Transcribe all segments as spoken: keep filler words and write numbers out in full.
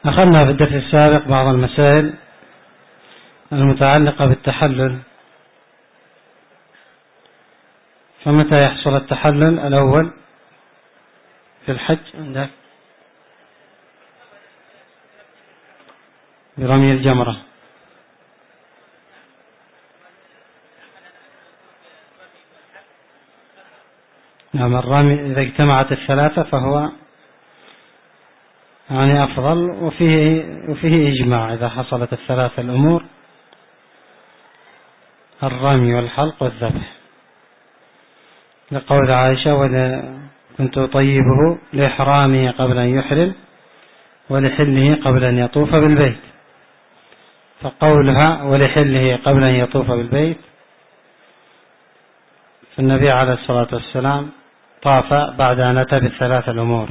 أخذنا في الدرس السابق بعض المسائل المتعلقة بالتحلل. فمتى يحصل التحلل الأول في الحج عندك؟ برمي الجمرة. نعم، الرمي إذا اجتمعت الثلاثة فهو يعني أفضل، وفيه, وفيه إجماع إذا حصلت الثلاثة الأمور: الرمي والحلق والذبح، لقول عائشة: ولا كنت أطيبه لإحرامه قبل أن يحرم ولحله قبل أن يطوف بالبيت. فقولها ولحله قبل أن يطوف بالبيت، فالنبي عليه الصلاة والسلام طاف بعد أن أتى بالثلاث الأمور.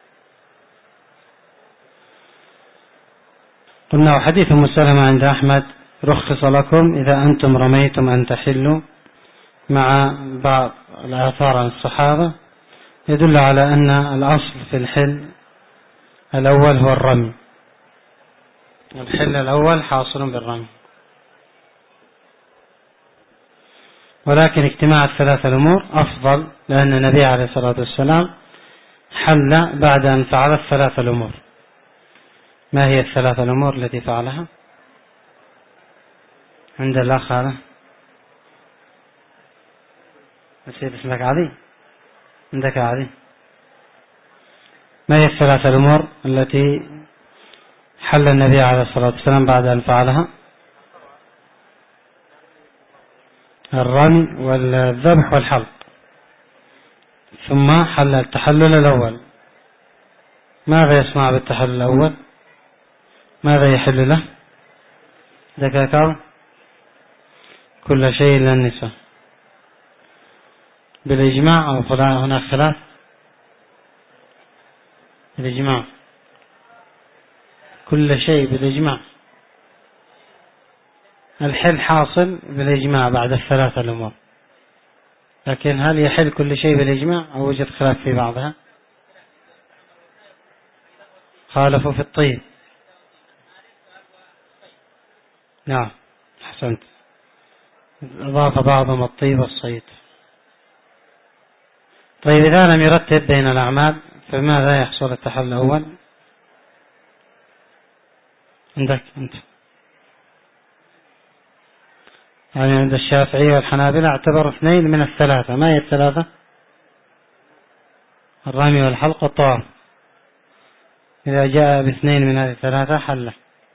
قلنا وحديث أم سلمة عند أحمد: رخص لكم إذا أنتم رميتم أن تحلوا، مع بعض الآثار عن الصحابة يدل على أن الأصل في الحل الأول هو الرمي. الحل الأول حاصل بالرمي، ولكن اجتماع الثلاث الأمور أفضل، لأن النبي عليه الصلاة والسلام حل بعد أن فعل الثلاث الأمور. ما هي الثلاث الأمور التي فعلها؟ عند الأخ هذا نسيت اسمك، علي، عندك علي. ما هي الثلاث الأمور التي حل النبي عليه الصلاة والسلام بعد أن فعلها؟ الرمي والذبح والحلق، ثم حل التحلل الأول. ماذا يصنع بالتحلل الأول؟ ماذا يحل له؟ ذكاكاو كل شيء إلا النساء بالإجماع، أو هناك خلاف؟ بالإجماع، كل شيء بالإجماع. الحل حاصل بالإجماع بعد الثلاثة الأمور، لكن هل يحل كل شيء بالإجماع أو وجد خلاف في بعضها؟ خالفوا في الطيب. نعم أحسنت، أضاف بعضهم الطيب والصيد. طيب إذا لم يرتب بين الأعمال فماذا يحصل التحلل الأول عندك أنت؟ يعني عند الشافعية والحنابلة اعتبروا اثنين من الثلاثة. ما هي الثلاثة؟ الرمي والحلق والطواف. إذا جاء باثنين من هذه الثلاثة حل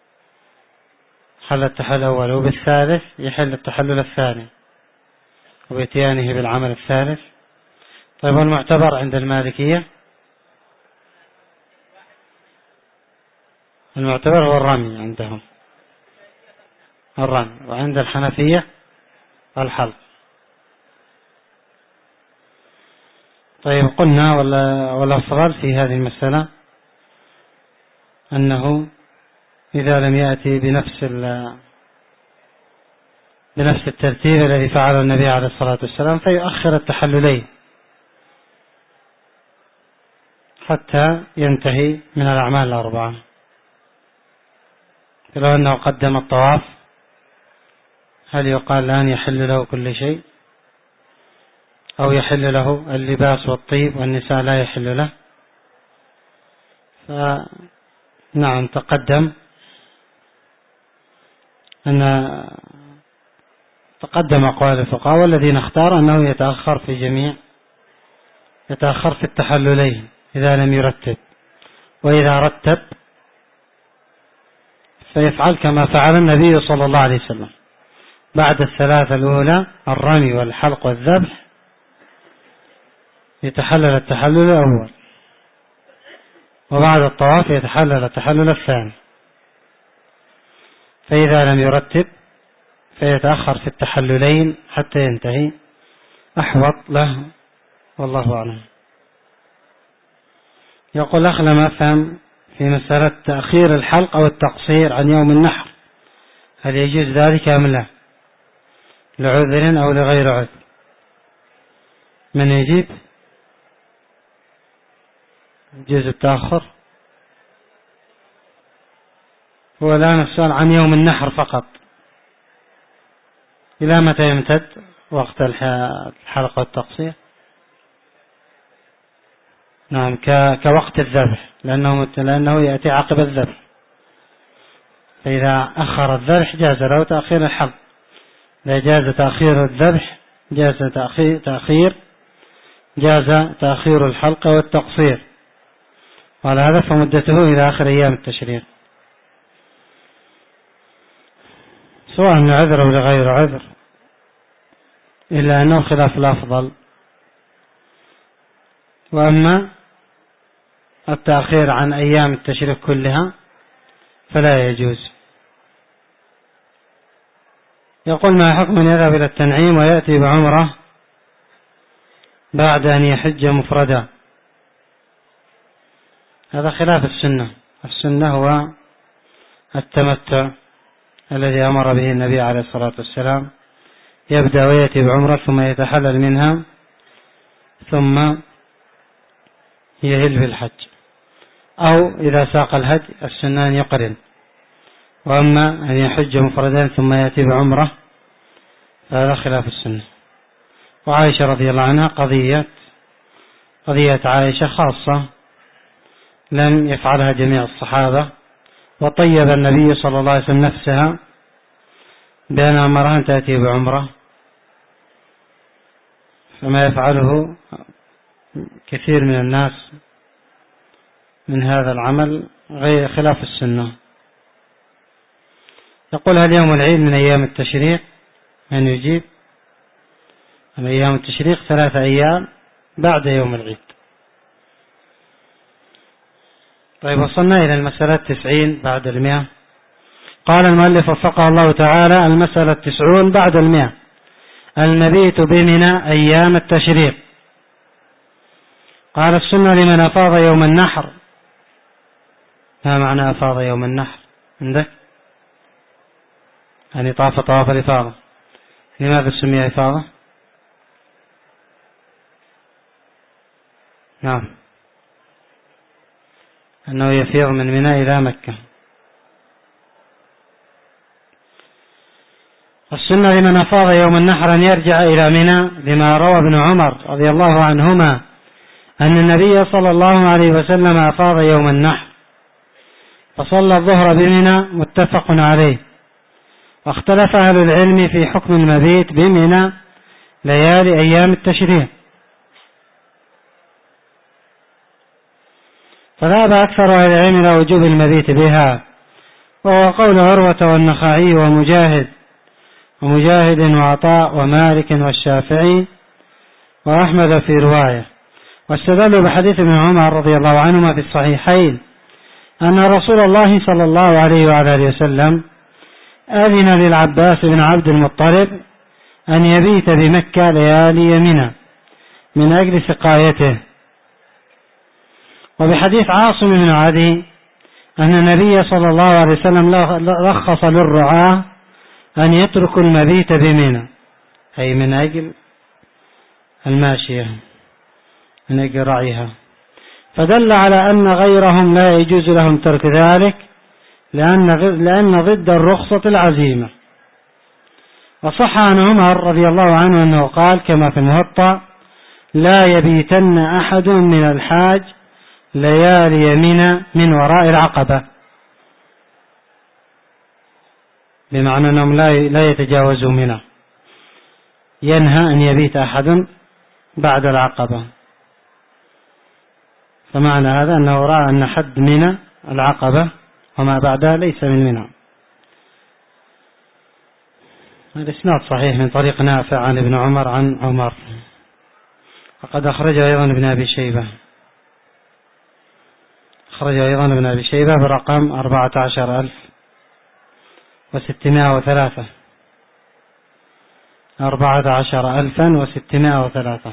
حل التحلل الأول، وبالثالث يحل التحلل الثاني، وبإتيانه بالعمل الثالث. طيب والمعتبر عند المالكية؟ المعتبر هو الرمي عندهم، الرمي. وعند الحنفية الحلق. طيب قلنا والأفضل في هذه المسألة أنه إذا لم يأتي بنفس بنفس الترتيب الذي فعله النبي عليه الصلاة والسلام فيؤخر التحللين حتى ينتهي من الأعمال الأربعة. لو أنه قدم الطواف هل يقال الآن يحل له كل شيء، أو يحل له اللباس والطيب والنساء لا يحل له؟ فنعم تقدم أن تقدم أقوال الفقهاء، والذين اختار أنه يتأخر في جميع يتأخر في التحللين إذا لم يرتب، وإذا رتب فيفعل كما فعل النبي صلى الله عليه وسلم: بعد الثلاثة الأولى الرمي والحلق والذبح يتحلل التحلل الأول، وبعد الطواف يتحلل التحلل الثاني. فإذا لم يرتب فيتأخر في التحللين حتى ينتهي، أحوط له، والله أعلم. يقول أخ لم أفهم في مسألة تأخير الحلق أو التقصير عن يوم النحر، هل يجوز ذلك أم لا، لعذر أو لغير عذر؟ من يجيب؟ يجوز التأخر؟ هو الآن السؤال عن يوم النحر فقط، إلى متى يمتد وقت الحلقة والتقصير؟ نعم، كوقت الذبح، لأنه, لأنه يأتي عقب الذبح، فإذا أخر الذبح جاز له تأخير الحلق، إذا جاز تأخير الذبح جاز تأخير جاز تأخير الحلق والتقصير، وعلى هذا فمدته إلى آخر أيام التشريق، سواء لعذر أو لغير عذر، إلا أنه خلاف الأفضل. وأما التأخير عن أيام التشريق كلها فلا يجوز. يقول: ما حكم من يذهب إلى التنعيم ويأتي بعمرة بعد أن يحج مفردا؟ هذا خلاف السنة. السنة هو التمتع الذي أمر به النبي عليه الصلاة والسلام، يبدأ ويأتي بعمرة ثم يتحلل منها ثم يهل بالحج، أو إذا ساق الهدي السنة أن يقرن. وأما أن يحج مفردا ثم يأتي بعمرة فهذا خلاف السنة. وعائشة رضي الله عنها قضية قضية عائشة خاصة لم يفعلها جميع الصحابة، وطيب النبي صلى الله عليه وسلم نفسها بأن أمرها أن تأتي بعمرة، فما يفعله كثير من الناس من هذا العمل غير خلاف السنة. يقول: هل يوم العيد من أيام التشريق؟ من يجيب؟ من أيام التشريق ثلاثة أيام بعد يوم العيد. طيب، وصلنا إلى المسألة التسعين بعد المئة. قال المؤلف وفقه الله تعالى: المسألة التسعون بعد المئة، المبيت بمنى أيام التشريق. قال: السنة لمن أفاض يوم النحر. ما معنى أفاض يوم النحر عندك؟ يعني طاف طواف الإفاضة. لماذا سمي إفاضة؟ نعم، أنه يفيض من منى إلى مكة. السنة لمن أفاض يوم النحر أن يرجع إلى منى، لما روى ابن عمر رضي الله عنهما أن النبي صلى الله عليه وسلم أفاض يوم النحر فصلى الظهر بمنى، متفق عليه. واختلف أهل العلم في حكم المبيت بمنى ليالي أيام التشريق، فذهب أكثر أهل العلم إلى وجوب المبيت بها، وهو قول عروة والنخعي ومجاهد ومجاهد وعطاء ومالك والشافعي وأحمد في رواية. واستدلوا بحديث ابن عمر رضي الله عنهما في الصحيحين أن رسول الله صلى الله عليه وعلى آله وسلم أذن للعباس بن عبد المطلب أن يبيت بمكة ليالي منى من أجل سقايته. وبحديث عاصم بن عدي أن النبي صلى الله عليه وسلم رخص للرعاة أن يتركوا المبيت بمنى، أي من أجل الماشية، من أجل رعيها، فدل على أن غيرهم لا يجوز لهم ترك ذلك، لأن لأن ضد الرخصة العزيمة. وصح عن عمر رضي الله عنه أنه قال كما في الموطأ: لا يبيتن أحد من الحاج ليالي منى من وراء العقبة، بمعنى أنهم لا يتجاوزوا منى، ينهى أن يبيت أحد بعد العقبة. فمعنى هذا أنه رأى أن حد منى العقبة وما بعدها ليس من منى. الإسناد صحيح من طريق نافع عن ابن عمر عن عمر، وقد أخرج أيضا ابن أبي شيبة أخرج أيضا ابن أبي شيبة برقم أربعة عشر ألف وستمائة وثلاثة أربعة عشر ألفا وستمائة وثلاثة.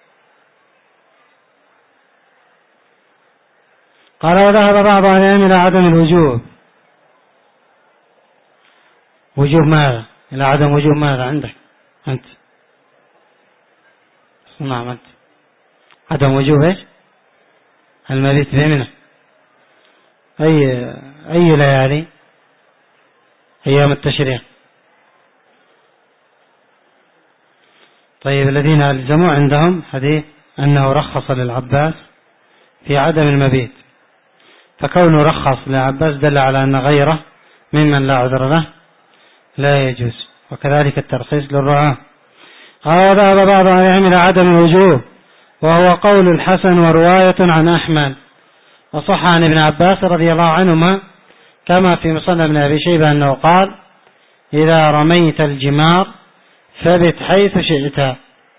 قال: وذهب بعض أهل العلم إلى عدم الوجوب. وجوب ماذا؟ إلى عدم وجوب ماذا عندك أنت؟ نعم، أنت عدم وجوب إيش؟ المبيت بمنى. أي أي ليالي؟ أيام التشريق. طيب الذين ألزموا عندهم حديث أنه رخص للعباس في عدم المبيت، فكونه رخص للعباس دل على أن غيره ممن لا عذر له لا يجوز، وكذلك الترخيص للرعاة. قال ذهب بعض أهل العلم إلى عدم الوجوب، وهو قول الحسن ورواية عن أحمد، وصح عن ابن عباس رضي الله عنهما كما في مصنف ابن أبي شيبة أنه قال: إذا رميت الجمار فبت حيث شئت،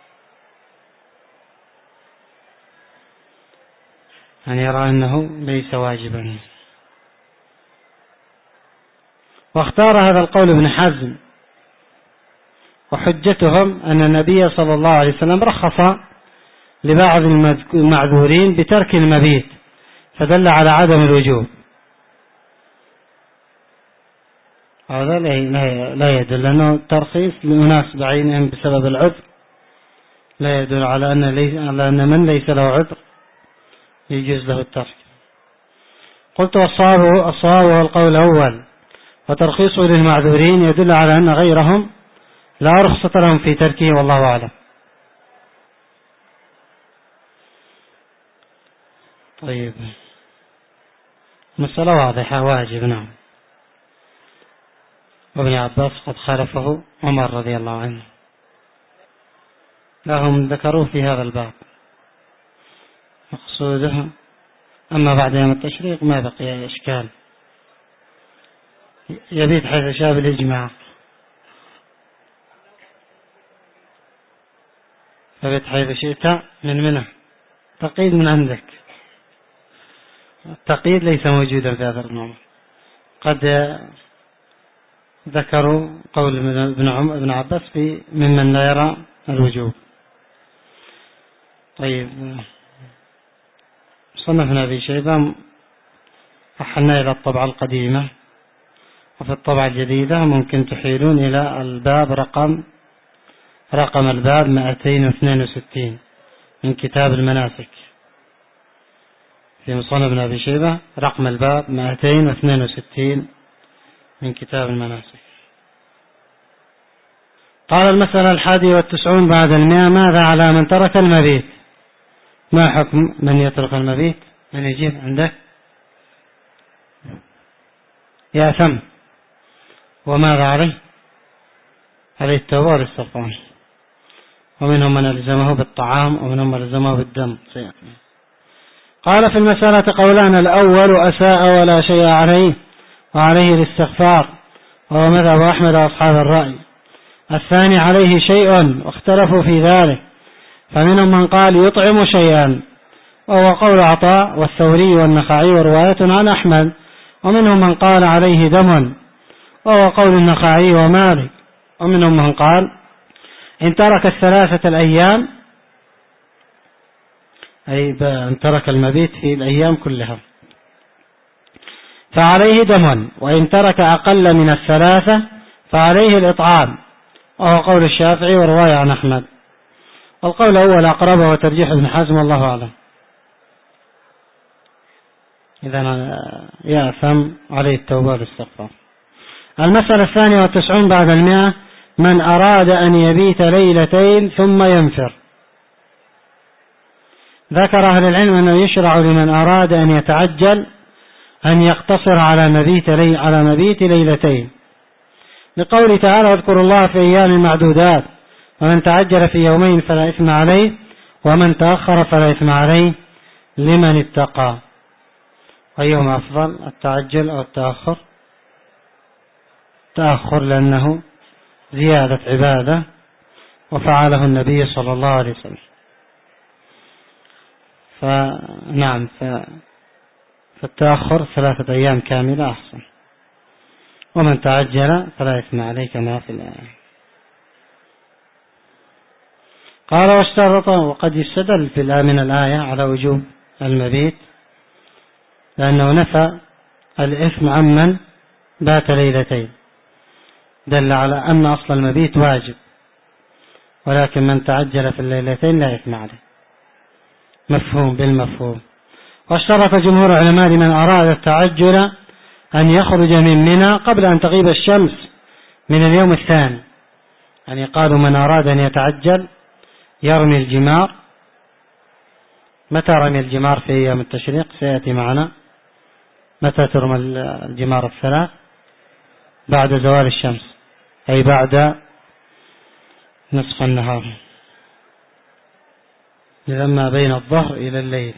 يعني يرى أنه ليس واجبا. واختار هذا القول ابن حزم، وحجتهم أن النبي صلى الله عليه وسلم رخص لبعض المعذورين بترك المبيت، فدل على عدم الوجوب. هذا لا يدل أنه الترخيص لأناس بعينهم بسبب العذر، لا يدل على أن, ليس على أن من ليس له عذر يجوز له الترك. قلت والصواب الصواب هو القول الأول، وترخيصه للمعذورين يدل على أن غيرهم لا رخصة لهم في تركه، والله أعلم. طيب مسألة واضحة، واجب نعم. وابن عباس قد خالفه عمر رضي الله عنه، لهم ذكروه في هذا الباب مقصوده. أما بعد يوم التشريق ما بقي إشكال، يبيت حيث شاء بالإجماع، يبيت حيث شئت من منه، تقييد من عندك. التقييد ليس موجودا في هذا النوع. قد ذكروا قول ابن عمر ابن عباس في ممن لا يرى الوجوب. طيب صنفنا أبي شيبة، أحلنا إلى الطبعة القديمة، وفي الطبعة الجديدة ممكن تحيلون إلى الباب رقم رقم الباب مئتين واثنين وستين من كتاب المناسك، في مصنف ابن أبي شيبة رقم الباب مئتين واثنين وستين من كتاب المناسك. قال: المسألة الحادية والتسعون بعد المئة: ماذا على من ترك المبيت؟ ما حكم من يترك المبيت؟ من يجيب عندك؟ يأثم. وماذا عليه؟ عليه التوبة والاستغفار. ومنهم من ألزمه بالطعام، ومنهم من ألزمه بالدم. قال: في المسألة قولان: الأول أساء ولا شيء عليه وعليه الاستغفار، وهو مذهب أحمد وأصحاب الرأي. الثاني عليه شيء واختلفوا في ذلك، فمنهم من قال يطعم شيئا، وهو قول عطاء والثوري والنخعي ورواية عن أحمد. ومنهم من قال عليه دم، وهو قول النخعي ومالك. ومنهم من قال إن ترك الثلاثة الأيام، أي أن ترك المبيت في الأيام كلها، فعليه دم، وإن ترك أقل من الثلاثة فعليه الإطعام، وهو قول الشافعي ورواية عن أحمد. والقول الأول أقرب وترجيح ابن حزم، الله أعلم. إذن يأثم، عليه التوبة والاستغفار. المسألة الثانية والتسعون بعد المئة: من أراد أن يبيت ليلتين ثم ينفر. ذكر أهل العلم أنه يشرع لمن أراد أن يتعجل أن يقتصر على مبيت, لي على مبيت ليلتين، لقوله تعالى: واذكروا الله في أيام معدودات، ومن تعجل في يومين فلا إثم عليه، ومن تأخر فلا إثم عليه لمن اتقى. أيهما أفضل، التعجل أو التأخر؟ تأخر، لأنه زيادة عبادة، وفعله النبي صلى الله عليه وسلم. فنعم، فالتأخر ثلاثة أيام كاملة أحسن. ومن تعجل فلا إثم عليه كما في الآية. قال: واشترط، وقد يستدل في من الآية على وجوب المبيت، لأنه نفى الإثم عمن بات ليلتين، دل على أن أصل المبيت واجب، ولكن من تعجل في الليلتين لا إثم عليه. مفهوم بالمفهوم. واشترط جمهور العلماء لمن أراد التعجل أن يخرج من منى قبل أن تغيب الشمس من اليوم الثاني. يعني قالوا من أراد أن يتعجل يرمي الجمار. متى رمي الجمار في أيام التشريق؟ سيأتي معنا. متى ترمى الجمار الثلاث؟ بعد زوال الشمس، أي بعد نصف النهار، لما بين الظهر إلى الليل.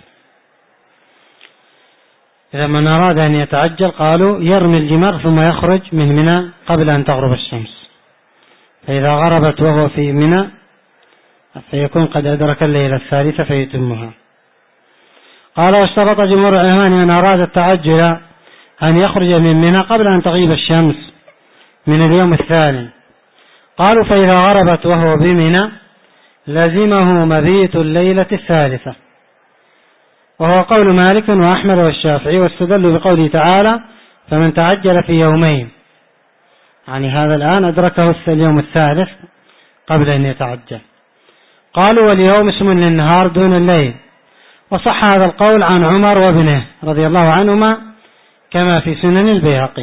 إذا من أراد أن يتعجل قالوا يرمي الجمار ثم يخرج من منى قبل أن تغرب الشمس، فإذا غربت وهو في منى فيكون قد أدرك الليلة الثالثة فيتمها. قال واشترط جمهور العلماء من أراد التعجل أن يخرج من منى قبل أن تغيب الشمس من اليوم الثاني. قالوا فإذا غربت وهو بمنى لزمه مبيت الليلة الثالثة، وهو قول مالك وأحمد والشافعي، واستدلوا بقوله تعالى فمن تعجل في يومين، يعني هذا الآن أدركه اليوم الثالث قبل أن يتعجل. قالوا واليوم اسم للنهار دون الليل، وصح هذا القول عن عمر وابنه رضي الله عنهما كما في سنن البيهقي.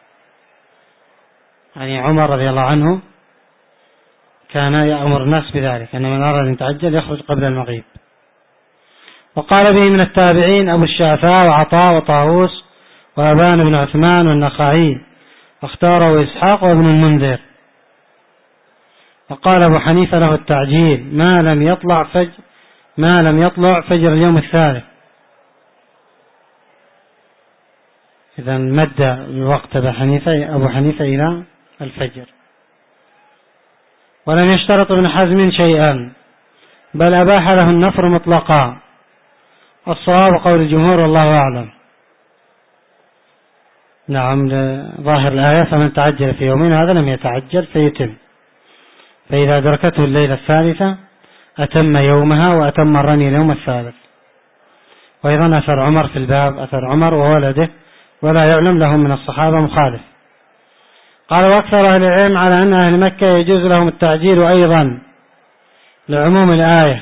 يعني عمر رضي الله عنه كان يأمر الناس بذلك، أن من أراد أن يتعجل يخرج قبل المغيب. وقال به من التابعين أبو الشعثاء وعطاء وطاووس وأبان بن عثمان والنخعي، واختاره إسحاق وابن المنذر. وقال أبو حنيفة له التعجيل ما لم يطلع فجر ما لم يطلع فجر اليوم الثالث. إذا مد الوقت أبو حنيفة أبو حنيفة إلى الفجر. ولم يشترط ابن حزم شيئا، بل أباح له النفر مطلقا. الصواب قول الجمهور والله أعلم. نعم، ظاهر الآية فمن تعجل في يومين هذا لم يتعجل فيتم، فإذا أدركته الليلة الثالثة أتم يومها وأتم الرمي اليوم الثالث. وأيضا أثر عمر في الباب، أثر عمر وولده، ولا يعلم لهم من الصحابة مخالف. قال وأكثر أهل العلم على أن أهل مكة يجوز لهم التعجيل أيضا لعموم الآية،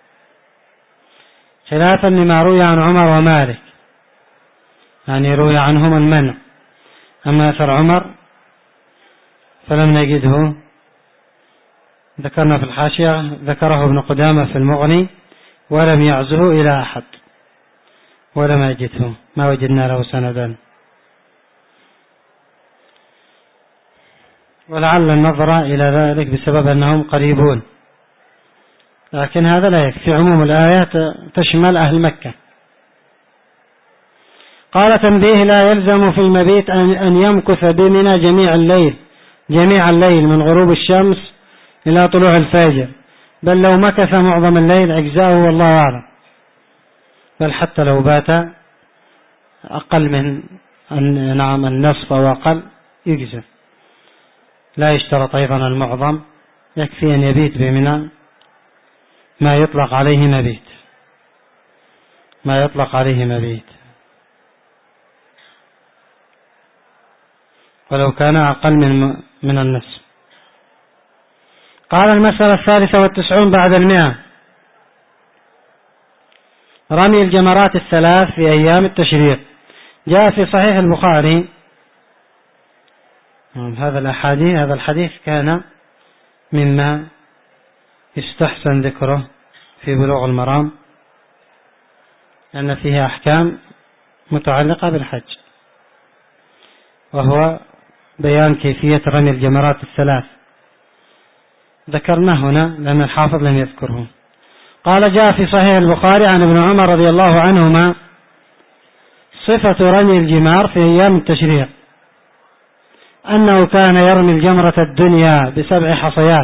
خلافا لما روي عن عمر ومالك، يعني روي عنهم المنع. أما أثر عمر فلم نجده، ذكرنا في الحاشية ذكره ابن قدامة في المغني ولم يعزه إلى أحد، ولم أجده، ما وجدنا له سندا. ولعل النظر إلى ذلك بسبب أنهم قريبون، لكن هذا لا يكفي، عموم الآيات تشمل أهل مكة. قال تنبيه لا يلزم في المبيت أن يمكث بمنى جميع الليل جميع الليل من غروب الشمس إلى طلوع الفجر، بل لو مكث معظم الليل أجزاؤه والله أعلم، بل حتى لو بات أقل من نعم النصف أو أقل يجزى، لا يشترط أيضا المعظم، يكفي أن يبيت بمنى ما يطلق عليه مبيت ما يطلق عليه مبيت ولو كان أقل من من النصف. قال المسألة الثالثة والتسعون بعد المئة، رمي الجمرات الثلاث في أيام التشريق. جاء في صحيح البخاري هذا الأحاديث هذا الحديث كان مما يستحسن ذكره في بلوغ المرام، لأن فيه أحكام متعلقة بالحج، وهو بيان كيفية رمي الجمرات الثلاث، ذكرنا هنا لأن الحافظ لم يذكره. قال جاء في صحيح البخاري عن ابن عمر رضي الله عنهما صفة رمي الجمار في أيام التشريق أنه كان يرمي الجمرة الدنيا بسبع حصيات.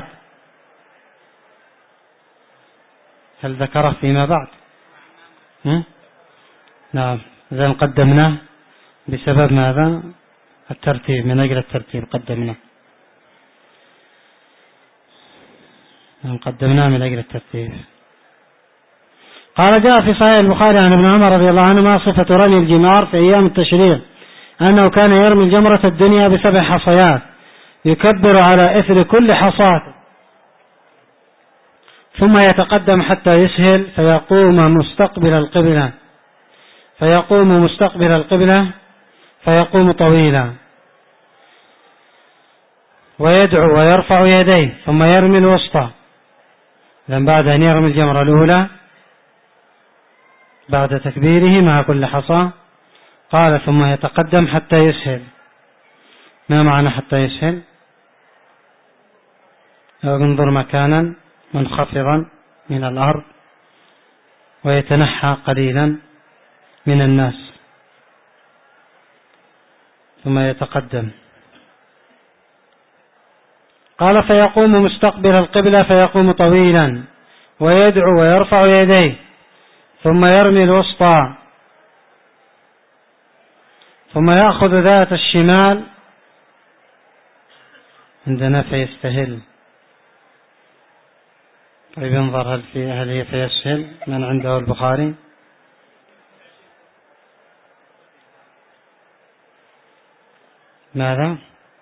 هل ذكره فيما بعد؟ م? نعم، إذا قدمناه بسبب ماذا؟ الترتيب، من أجل الترتيب قدمناه قدمناه من أجل الترتيب. قال جاء في صحيح البخاري عن ابن عمر رضي الله عنهما صفة رمي الجمار في أيام التشريق أنه كان يرمي الجمرة الدنيا بسبع حصيات يكبر على إثر كل حصاة، ثم يتقدم حتى يسهل فيقوم مستقبل القبلة فيقوم مستقبل القبلة فيقوم طويلا ويدعو ويرفع يديه ثم يرمي الوسطى. لأن بعد أن يرمي الجمرة الأولى بعد تكبيره مع كل حصى قال ثم يتقدم حتى يسهل. ما معنى حتى يسهل؟ ينظر مكانا منخفضا من الأرض ويتنحى قليلا من الناس ثم يتقدم. قال فيقوم مستقبل القبلة فيقوم طويلا ويدعو ويرفع يديه ثم يرمي الوسطى ثم يأخذ ذات الشمال عندنا فيستهل. طيب انظر هل, في هل هي فيسهل من عنده البخاري؟ ماذا؟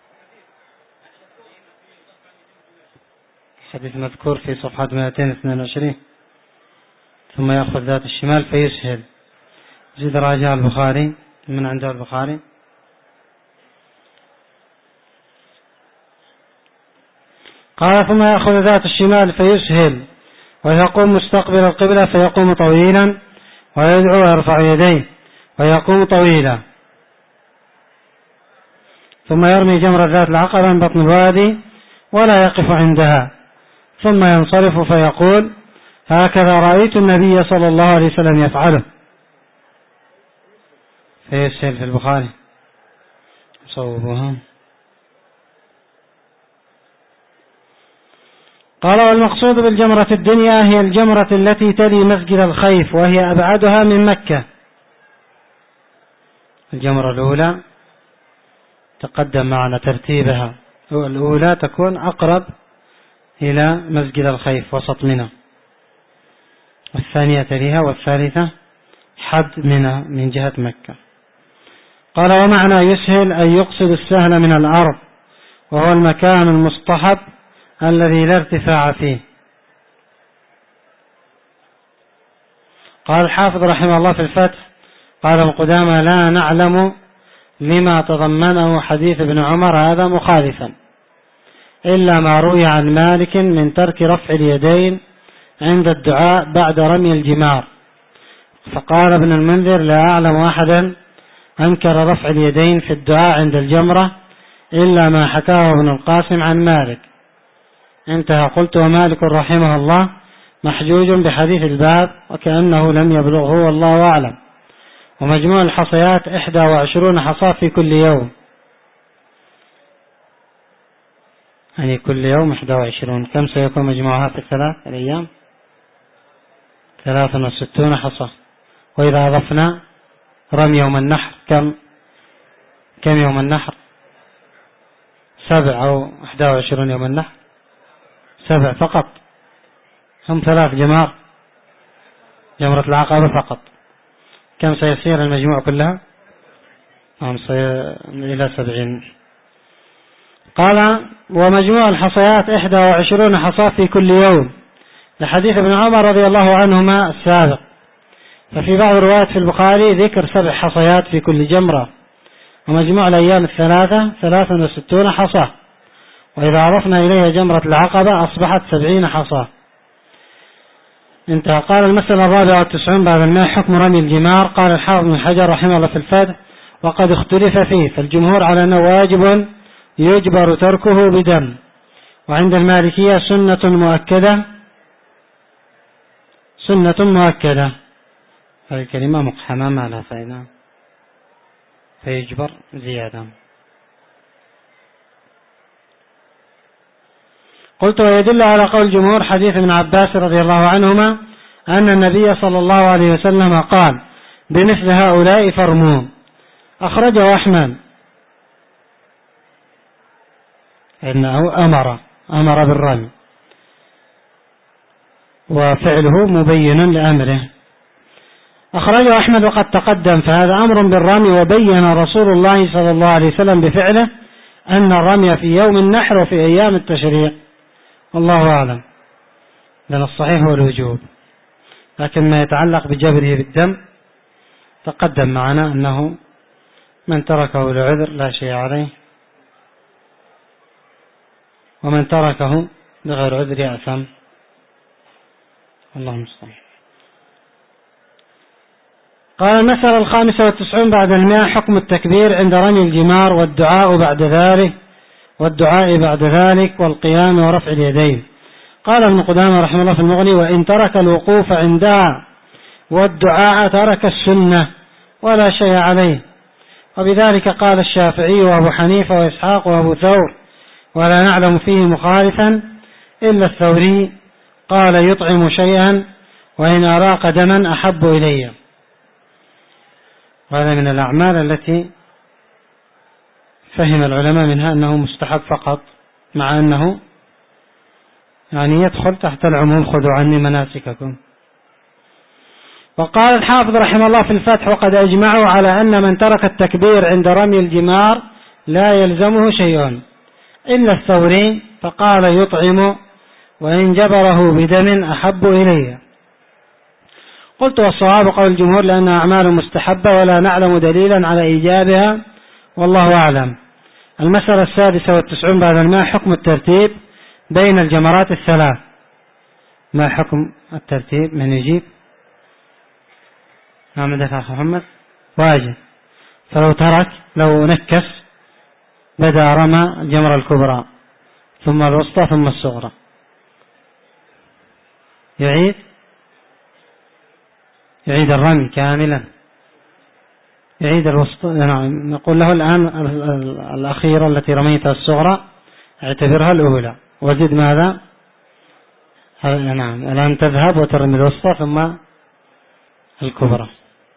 حديث مذكور في صفحة مئتين واثنين وعشرين ثم يأخذ ذات الشمال فيسهل. زيد راجع البخاري من عنده البخاري. قال ثم يأخذ ذات الشمال فيسهل ويقوم مستقبل القبلة فيقوم طويلا ويدعو ويرفع يديه ويقوم طويلا ثم يرمي جمرة ذات العقبة من بطن الوادي ولا يقف عندها ثم ينصرف فيقول هكذا رأيت النبي صلى الله عليه وسلم يفعله. فيسهل في البخاري صوبها. قال والمقصود بالجمرة الدنيا هي الجمرة التي تلي مسجد الخيف وهي أبعدها من مكة. الجمرة الأولى تقدم معنا ترتيبها، الأولى تكون أقرب إلى مسجد الخيف وسط منى، والثانية تليها، والثالثة حد منى من جهة مكة. قال ومعنى يسهل أن يقصد السهل من الأرض وهو المكان المصطحب الذي لا ارتفاع فيه. قال الحافظ رحمه الله في الفتح قال ابن قدامة لا نعلم لما تضمنه حديث ابن عمر هذا مخالفا إلا ما روي عن مالك من ترك رفع اليدين عند الدعاء بعد رمي الجمار. فقال ابن المنذر لا أعلم أحدا أنكر رفع اليدين في الدعاء عند الجمرة إلا ما حكاه ابن القاسم عن مالك. انتهى. قلت ومالك رحمه الله محجوج بحديث الباب وكأنه لم يبلغه والله أعلم. ومجموع الحصيات إحدى وعشرون حصاة في كل يوم، يعني كل يوم إحدى وعشرون. كم سيكون مجموعها في الثلاث الأيام؟ ثلاث وستون حصاة. وإذا أضفنا رمي يوم النحر كم كم يوم النحر؟ سبع أو إحدى وعشرون يوم النحر؟ سبع فقط، هم ثلاث جمار جمرة العقبة فقط. كم سيصير المجموع كلها؟ هم إلى سبعين. قال ومجموع الحصيات إحدى وعشرون حصاة في كل يوم لحديث ابن عمر رضي الله عنهما السابق. ففي بعض الروايات في البخاري ذكر سبع حصيات في كل جمرة. ومجموع الأيام الثلاثة ثلاث وستون حصاة، وإذا عرفنا إليها جمرة العقبة أصبحت سبعين حصاة. انتهى. قال المسألة الرابعة والتسعون بعد الماء حكم رمي الجمار. قال الحافظ بن حجر رحمه الله في الفتح وقد اختلف فيه، فالجمهور على أنه واجب يجبر تركه بدم، وعند المالكية سنة مؤكدة سنة مؤكدة. هذه الكلمة مقحمة ما لها فائدة، فيجبر زيادة. قلت ويدل على قول الجمهور حديث ابن عباس رضي الله عنهما أن النبي صلى الله عليه وسلم قال بمثل هؤلاء فرمون. أخرجه أحمد إنه أمر أمر بالرمي وفعله مبين لأمره. أخرجه أحمد وقد تقدم، فهذا أمر بالرمي، وبين رسول الله صلى الله عليه وسلم بفعله أن الرمي في يوم النحر وفي أيام التشريق. الله أعلم، لأن الصحيح هو الوجوب، لكن ما يتعلق بجبره بالدم تقدم معنا أنه من تركه لعذر لا شيء عليه، ومن تركه بغير عذر يأثم. اللهم المستعان. قال المسألة الخامسة والتسعون بعد المئة: حكم التكبير عند رمي الجمار والدعاء بعد ذلك والدعاء بعد ذلك والقيام ورفع اليدين. قال ابن قدامة رحمه الله في المغني: وإن ترك الوقوف عندها والدعاء ترك السنة ولا شيء عليه. وبذلك قال الشافعي وأبو حنيفة وإسحاق وأبو ثور، ولا نعلم فيه مخالفا إلا الثوري، قال: يطعم شيئا وإن أراق دما أحب إلي. وهذا من الأعمال التي فهم العلماء منها أنه مستحب فقط، مع أنه يعني يدخل تحت العموم: خذوا عني مناسككم. وقال الحافظ رحمه الله في الفتح: وقد أجمعوا على أن من ترك التكبير عند رمي الجمار لا يلزمه شيء إلا الثوري، فقال: يطعم وإن جبره بدم أحب إليه. قلت: والصواب قول الجمهور، لأنها أعمال مستحبة ولا نعلم دليلا على إيجابها، والله أعلم. المسألة السادسة والتسعون بعد الماء: حكم الترتيب بين الجمرات الثلاث. ما حكم الترتيب؟ من يجيب؟ نعم عندك أخ محمد. واجب. فلو ترك، لو نكس، بدأ رمى الجمرة الكبرى ثم الوسطى ثم الصغرى، يعيد يعيد الرمي كاملا، يعيد الوسطى. نعم، نقول له الآن الأخيرة التي رميتها الصغرى اعتبرها الأولى، وزد ماذا؟ نعم، الآن تذهب وترمي الوسطى ثم الكبرى.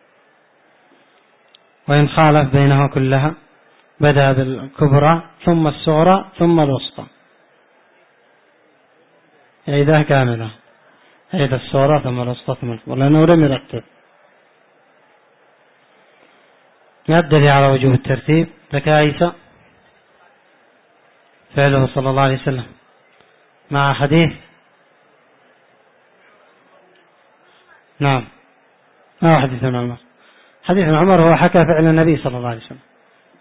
وإن خالف بينها كلها بدأ بالكبرى ثم الصغرى ثم الوسطى، عيدها كاملة، عيد الصغرى ثم الوسطى ثم الكبرى، لأنه لم يرتب. ما الدليل على وجوب الترتيب؟ لك عيسى فعله صلى الله عليه وسلم مع حديث. نعم، ما هو حديث ابن عمر؟ حديث ابن عمر هو حكى فعل النبي صلى الله عليه وسلم،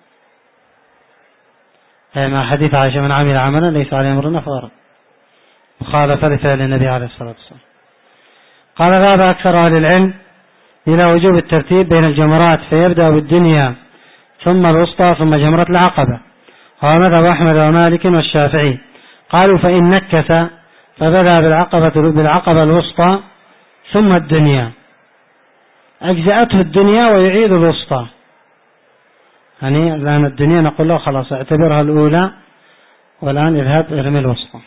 مع حديث عائشة: من عمل عملا ليس عليه أمرنا فهو رد، مخالفة لفعل النبي عليه الصلاة والسلام. قال: ذهب أكثر أهل العلم إلى وجوب الترتيب بين الجمرات، فيبدأ بالدنيا ثم الوسطى ثم جمرة العقبة، وهو مذهب أحمد ومالك والشافعي. قالوا: فإن نكث فبدأ بالعقبة بالعقبة الوسطى ثم الدنيا، أجزأته الدنيا ويعيد الوسطى. يعني الآن الدنيا نقول له خلاص اعتبرها الأولى، والآن اذهب ارمي الوسطى،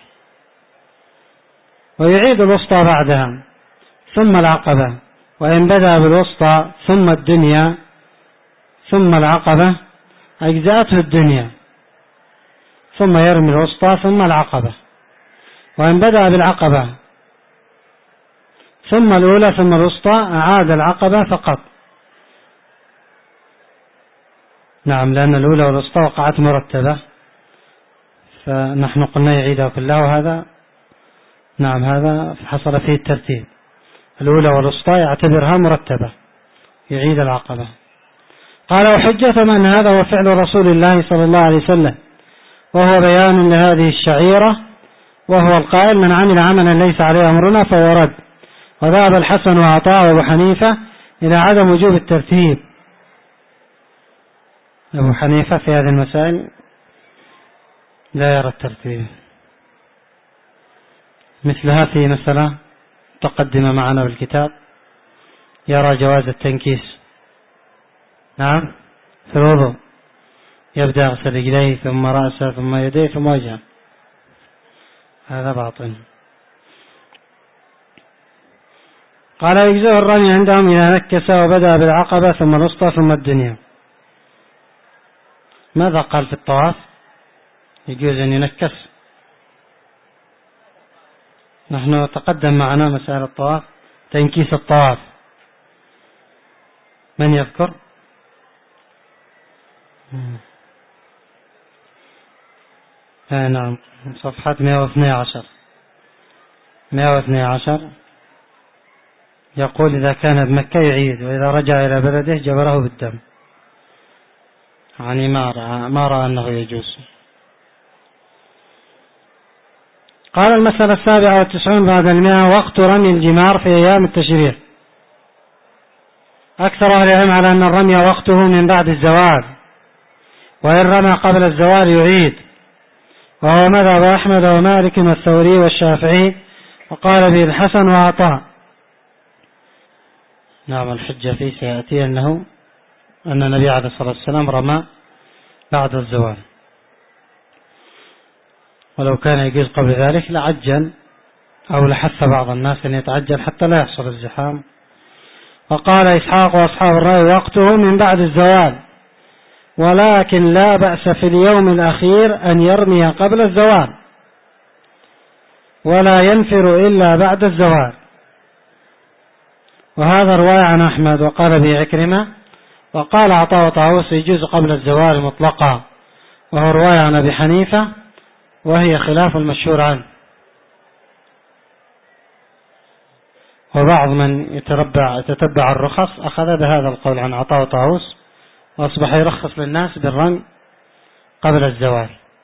ويعيد الوسطى بعدها ثم العقبة. وإن بدأ بالوسطى ثم الدنيا ثم العقبة أجزأته الدنيا، ثم يرمي الوسطى ثم العقبة. وإن بدأ بالعقبة ثم الأولى ثم الوسطى أعاد العقبة فقط. نعم، لأن الأولى والوسطى وقعت مرتبة، فنحن قلنا يعيدها كلها، وهذا نعم هذا حصل فيه الترتيب. الأولى والوسطى يعتبرها مرتبة، يعيد العقبة. قال: وحجة من هذا هو فعل رسول الله صلى الله عليه وسلم، وهو بيان لهذه الشعيرة، وهو القائل: من عمل عملا ليس عليه أمرنا فهو رد. وذهب الحسن وعطاء وأبو حنيفة إلى عدم وجوب الترتيب. أبو حنيفة في هذه المسائل لا يرى الترتيب، مثلها في مسألة تقدم معنا بالكتاب، يرى جواز التنكيس. نعم، في الوضوء يبدأ يغسل رجليه ثم رأسه ثم يديه ثم وجهه، هذا باطل. قال: يجزئ الرمي عندهم إذا نكس وبدأ بالعقبة ثم الوسطى ثم الدنيا. ماذا قال في الطواف؟ يجوز أن ينكس. نحن تقدم معنا مسائل الطواف، تنكيس الطواف، من يذكر؟ آه نعم، صفحة مئة واثني عشر مئة واثني عشر يقول: إذا كان بمكة يعيد، وإذا رجع إلى بلده جبره بالدم. يعني ما رأى, ما رأى أنه يجوز. قال المسألة السابعة والتسعون بعد المئة: وقت رمي الجمار في أيام التشريق. أكثر أهل العلم على أن الرمي وقته من بعد الزوال، وإن رمى قبل الزوال يعيد، وهو مذهب أحمد ومالك والثوري والشافعي، وقال به الحسن وعطاء. نعم، الحجة فيه سيأتي أنه أن النبي عليه الصلاة والسلام رمى بعد الزوال، ولو كان يجوز قبل ذلك لعجل أو لحث بعض الناس أن يتعجل حتى لا يحصل الزحام. وقال إسحاق وأصحاب الرأي: وقته من بعد الزوال، ولكن لا بأس في اليوم الأخير أن يرمي قبل الزوال، ولا ينفر إلا بعد الزوال. وهذا رواية عن أحمد وقال به عكرمة، وقال عطاء وطاووس: يجوز قبل الزوال مطلقا، وهو رواية عن أبي حنيفة، وهي خلاف المشهور عنه. وبعض من يتربع يتتبع الرخص أخذ بهذا القول عن عطاء وطاووس، وأصبح يرخص للناس بالرمي قبل الزوال.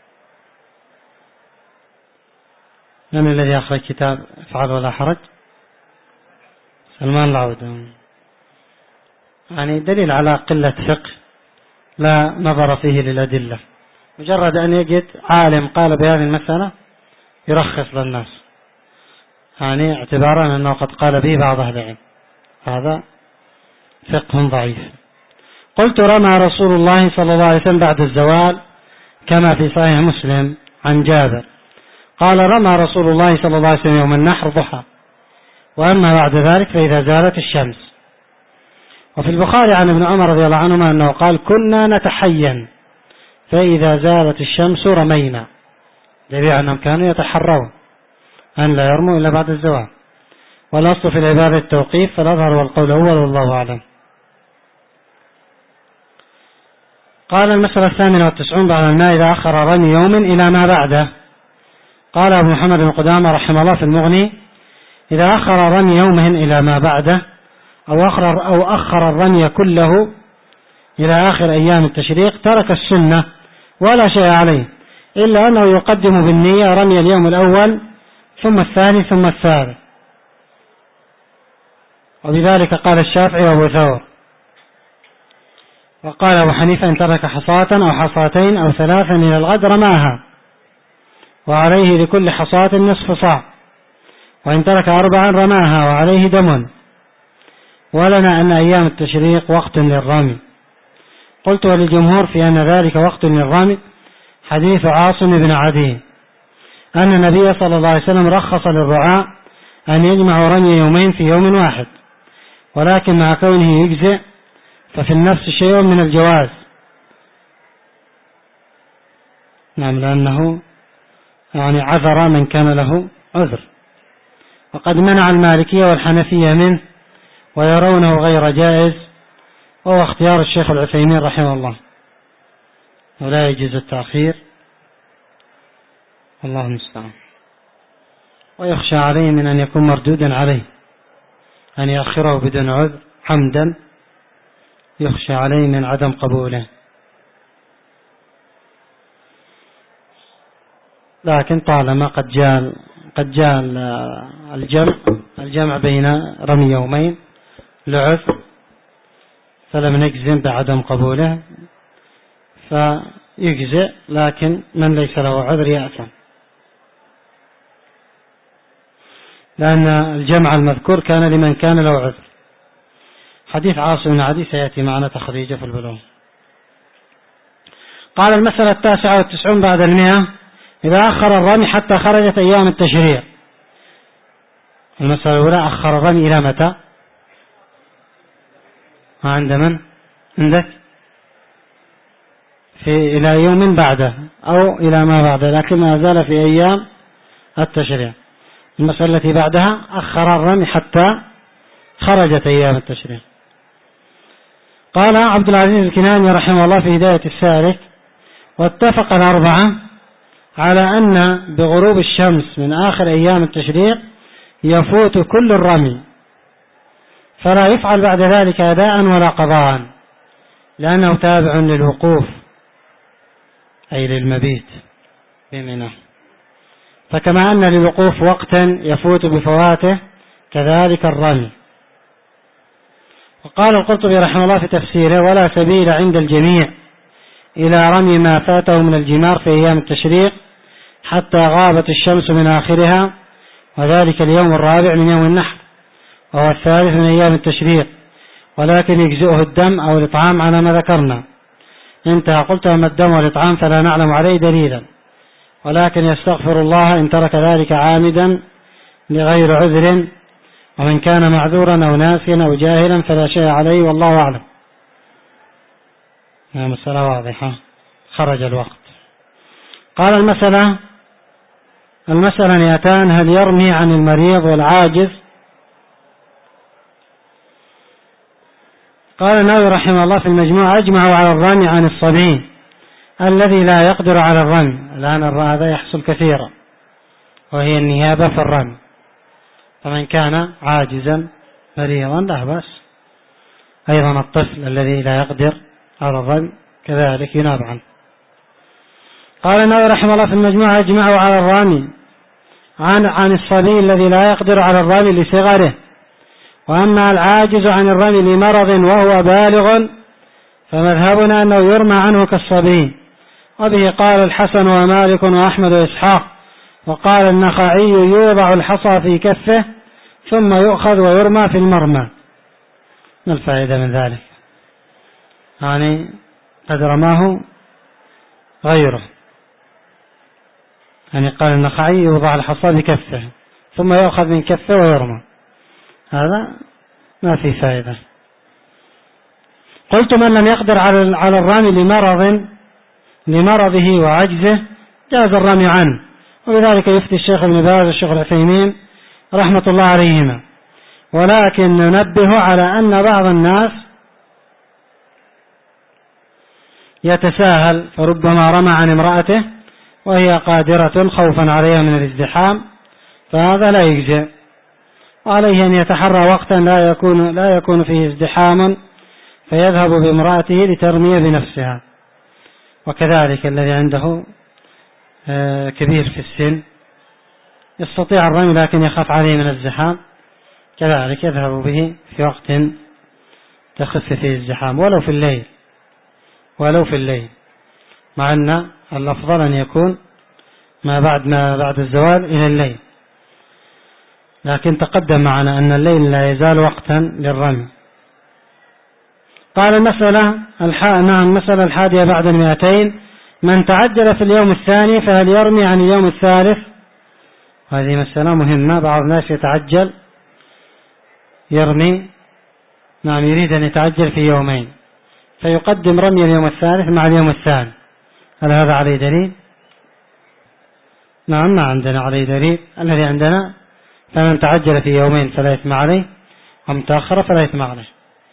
من الذي أخرج كتاب افعل ولا حرج؟ سلمان العود. يعني دليل على قلة فقه لا نظر فيه للأدلة، مجرد أن يجد عالم قال بهذه المسألة يرخص للناس، يعني اعتبارا أنه قد قال به بعض أهل العلم. هذا فقه ضعيف. قلت: رمى رسول الله صلى الله عليه وسلم بعد الزوال كما في صحيح مسلم عن جابر قال: رمى رسول الله صلى الله عليه وسلم يوم النحر ضحى، وأما بعد ذلك فإذا زالت الشمس. وفي البخاري عن ابن عمر رضي الله عنهما أنه قال: كنا نتحين فإذا زالت الشمس رمينا، دليل أنهم كانوا يتحرون أن لا يرموا إلا بعد الزوال. والأصل في العبادة التوقيف، فالأظهر والقول أول والله أعلم. قال المسألة الثامنة والتسعون بعد الماء: إذا أخر رمي يوم إلى ما بعده. قال أبو محمد بن قدامة رحمه الله في المغني: إذا أخر رمي يومه إلى ما بعده أو أخر, أو أخر الرمي كله إلى آخر أيام التشريق ترك السنة ولا شيء عليه، إلا أنه يقدم بالنية رمي اليوم الأول ثم الثاني ثم الثالث. وبذلك قال الشافعي وأبو ثور. وقال أبو حنيفة: إن ترك حصاة أو حصاتين أو ثلاثا إلى الغد رماها، وعليه لكل حصاة نصف صاع، وإن ترك أربعا رماها وعليه دم. ولنا أن أيام التشريق وقت للرمي. قلت: وللجمهور في أن ذلك وقت للرمي حديث عاصم بن عدي أن النبي صلى الله عليه وسلم رخص للرعاة أن يجمعوا رمي يومين في يوم واحد، ولكن مع كونه يجزئ ففي النفس شيء من الجواز. نعم، لأنه يعني عذر من كان له عذر. وقد منع المالكية والحنفية منه ويرونه غير جائز، وهو اختيار الشيخ العثيمين رحمه الله، ولا يجوز التأخير، الله المستعان. ويخشى عليه من أن يكون مردودا عليه، أن يأخره بدون عذر عمدا، يخشى عليه من عدم قبوله. لكن طالما قد جاء قد جاء الجمع الجمع بين رمي يومين لعذر فلم نجزم بعدم قبوله فيجزئ، لكن من ليس له عذر يأثم، لأن الجمع المذكور كان لمن كان له عذر. حديث عاصم بن عدي سيأتي معنا تخريجه في البلوغ. قال المسألة التاسعة والتسعون بعد المئة: إذا أخر الرمي حتى خرجت أيام التشريع. المسألة الأولى: أخر الرمي إلى متى؟ ما عند من؟ عندك؟ في إلى يوم بعده أو إلى ما بعده، لكن ما زال في أيام التشريع. المسألة التي بعدها: أخر الرمي حتى خرجت أيام التشريع. قال عبد العزيز الكناني رحمه الله في هداية السالك: واتفق الأربعة على أن بغروب الشمس من آخر أيام التشريق يفوت كل الرمي، فلا يفعل بعد ذلك أداء ولا قضاء، لأنه تابع للوقوف أي للمبيت بمنى. فكما أن للوقوف وقتا يفوت بفواته كذلك الرمي. وقال القرطبي رحمه الله في تفسيره: ولا سبيل عند الجميع إلى رمي ما فاته من الجمار في أيام التشريق حتى غابت الشمس من آخرها، وذلك اليوم الرابع من يوم النحر وهو الثالث من أيام التشريق، ولكن يجزئه الدم أو الإطعام على ما ذكرنا. انتهى. قلت: أما الدم والإطعام فلا نعلم عليه دليلا، ولكن يستغفر الله إن ترك ذلك عامدا لغير عذر، ومن كان معذورا أو ناسيا أو جاهلا فلا شيء عليه، والله أعلم. مسألة واضحة. خرج الوقت. قال: المسألة المسألة نيتان: هل يرمي عن المريض والعاجز؟ قال النووي رحمه الله في المجموع: أجمعوا على الرمي عن الصبي الذي لا يقدر على الرمي. الآن هذا يحصل كثيرا، وهي النيابة في الرمي. فمن كان عاجزا مريضا لا بأس. أيضا الطفل الذي لا يقدر على الرمي كذلك يناب عنه. قال النووي رحمه الله في المجموع: أجمعوا على الرمي عن عن الصبي الذي لا يقدر على الرمي لصغره، وأما العاجز عن الرمي لمرض وهو بالغ فمذهبنا أنه يرمى عنه كالصبي. وبه قال الحسن ومالك وأحمد وإسحاق. وقال النخعي: يوضع الحصى في كفه ثم يؤخذ ويرمى في المرمى. ما الفائدة من ذلك؟ يعني قد رماه غيره. يعني قال النخعي: يوضع الحصى بكفه ثم يؤخذ من كفه ويرمى. هذا ما في فائدة. قلت: من لم يقدر على الرمي لمرض لمرضه وعجزه جاز الرمي عنه، وبذلك يفتي الشيخ ابن باز والشيخ العثيمين رحمة الله عليهما. ولكن ننبه على أن بعض الناس يتساهل، فربما رمى عن امرأته وهي قادرة خوفا عليها من الازدحام، فهذا لا يجزئ، وعليه أن يتحرى وقتا لا يكون لا يكون فيه ازدحام فيذهب بامرأته لترمي بنفسها. وكذلك الذي عنده كبير في السن يستطيع الرمي لكن يخاف عليه من الزحام، كذلك يذهب به في وقت تخف فيه الزحام، ولو في الليل ولو في الليل مع أن الأفضل أن يكون ما بعد ما بعد الزوال إلى الليل، لكن تقدم معنا أن الليل لا يزال وقتا للرمي. قال المسألة الحا... نعم المسألة الحادية بعد المئتين: من تعجل في اليوم الثاني فهل يرمي عن اليوم الثالث؟ هذه مسألة مهمة. بعض الناس يتعجل يرمي، نعم يريد أن يتعجل في يومين فيقدم رمي اليوم الثالث مع اليوم الثاني. هل هذا عليه دليل؟ نعم ما عندنا عليه دليل. الذي عندنا فمن تعجل في يومين فلا إثم عليه، ومن تأخر فلا إثم عليه.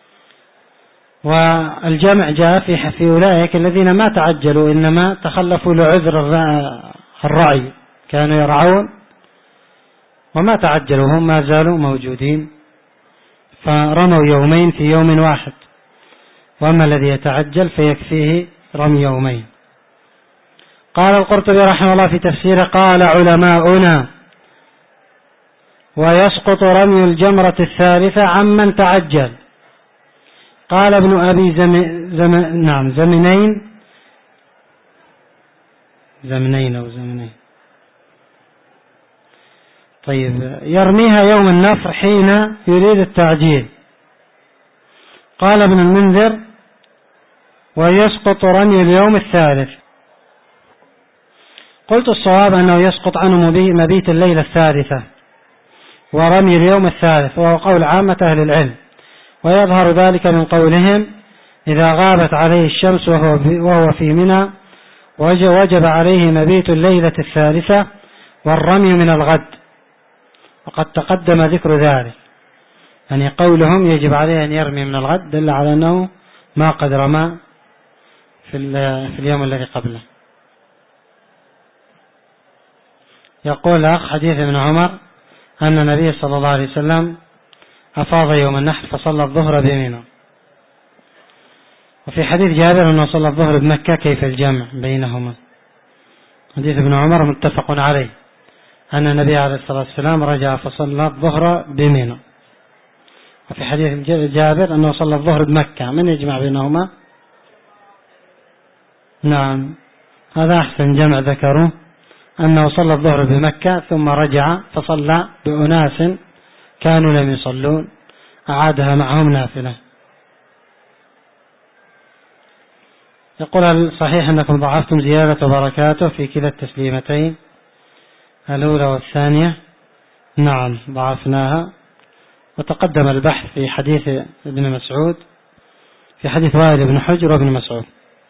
والجمع جاء في في أولئك الذين ما تعجلوا إنما تخلفوا لعذر الرعي، كانوا يرعون وما تعجلوا، هم ما زالوا موجودين فرموا يومين في يوم واحد. وأما الذي يتعجل فيكفيه رمي يومين. قال القرطبي رحمه الله في تفسيره: قال علماؤنا: ويسقط رمي الجمرة الثالثة عمن تعجل. قال ابن أبي زم... زم... نعم زمنين زمنين أو زمنين طيب يرميها يوم النفر حين يريد التعجيل. قال ابن المنذر: ويسقط رمي اليوم الثالث. قلت: الصواب أنه يسقط عنه مبيت الليلة الثالثة ورمي اليوم الثالث، وهو قول عامة أهل العلم، ويظهر ذلك من قولهم: إذا غابت عليه الشمس وهو في منى وجب عليه مبيت الليلة الثالثة والرمي من الغد. وقد تقدم ذكر ذلك، يعني قولهم يجب عليه أن يرمي من الغد دل على أنه ما قد رمى في اليوم الذي قبله. يقول الأخ: حديث ابن عمر أن النبي صلى الله عليه وسلم أفاض يوم النحر فصلى الظهر بمنى. وفي حديث جابر أنه صلى الظهر بمكة، كيف الجمع بينهما؟ حديث ابن عمر متفق عليه أن النبي عليه الصلاة والسلام رجع فصلى الظهر بمنى. وفي حديث جابر أنه صلى الظهر بمكة. من يجمع بينهما؟ نعم، هذا أحسن جمع ذكره، أنه صلى الظهر بمكة ثم رجع فصلى بأناس كانوا لم يصلون، أعادها معهم نافلة. يقول هل صحيح أنكم ضعفتم زيادة وبركاته في كلا التسليمتين الأولى والثانية؟ نعم ضعفناها، وتقدم البحث في حديث ابن مسعود، في حديث وائل بن حجر وابن مسعود.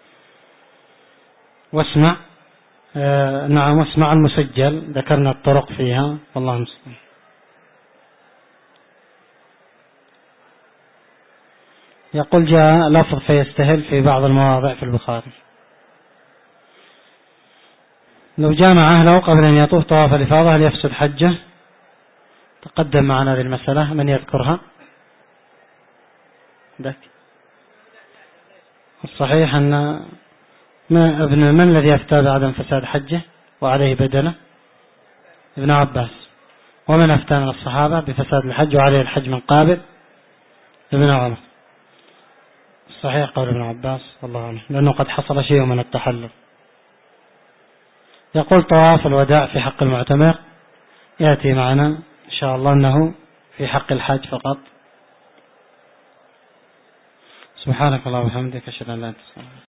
واسمع آه نعم واسمع المسجل، ذكرنا الطرق فيها والله المستعان. يقول جاء لفظ فيستهل في بعض المواضع في البخاري. لو جامع أهله قبل أن يطوف طواف الإفاضة هل يفسد حجه؟ تقدم معنا هذه المسألة، من يذكرها؟ ذاك الصحيح أن ما ابن من الذي يفتى بعدم فساد حجه وعليه بدنه؟ ابن عباس. ومن أفتى من الصحابة بفساد الحج وعليه الحج من قابل؟ ابن عمر. صحيح قول ابن عباس والله عنه، لأنه قد حصل شيء من التحلل. يقول طواف الوداع في حق المعتمر، يأتي معنا إن شاء الله أنه في حق الحج فقط. سبحانك اللهم وبحمدك أشهد أن لا إله إلا أنت.